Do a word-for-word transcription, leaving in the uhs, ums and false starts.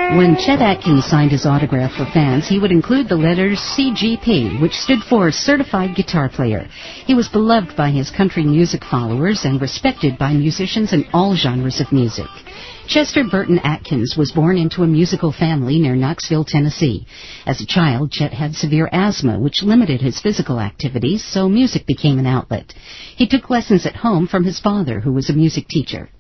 When Chet Atkins signed his autograph for fans, he would include the letters C G P, which stood for Certified Guitar Player. He was beloved by his country music followers and respected by musicians in all genres of music. Chester Burton Atkins was born into a musical family near Knoxville, Tennessee. As a child, Chet had severe asthma, which limited his physical activities, so music became an outlet. He took lessons at home from his father, who was a music teacher.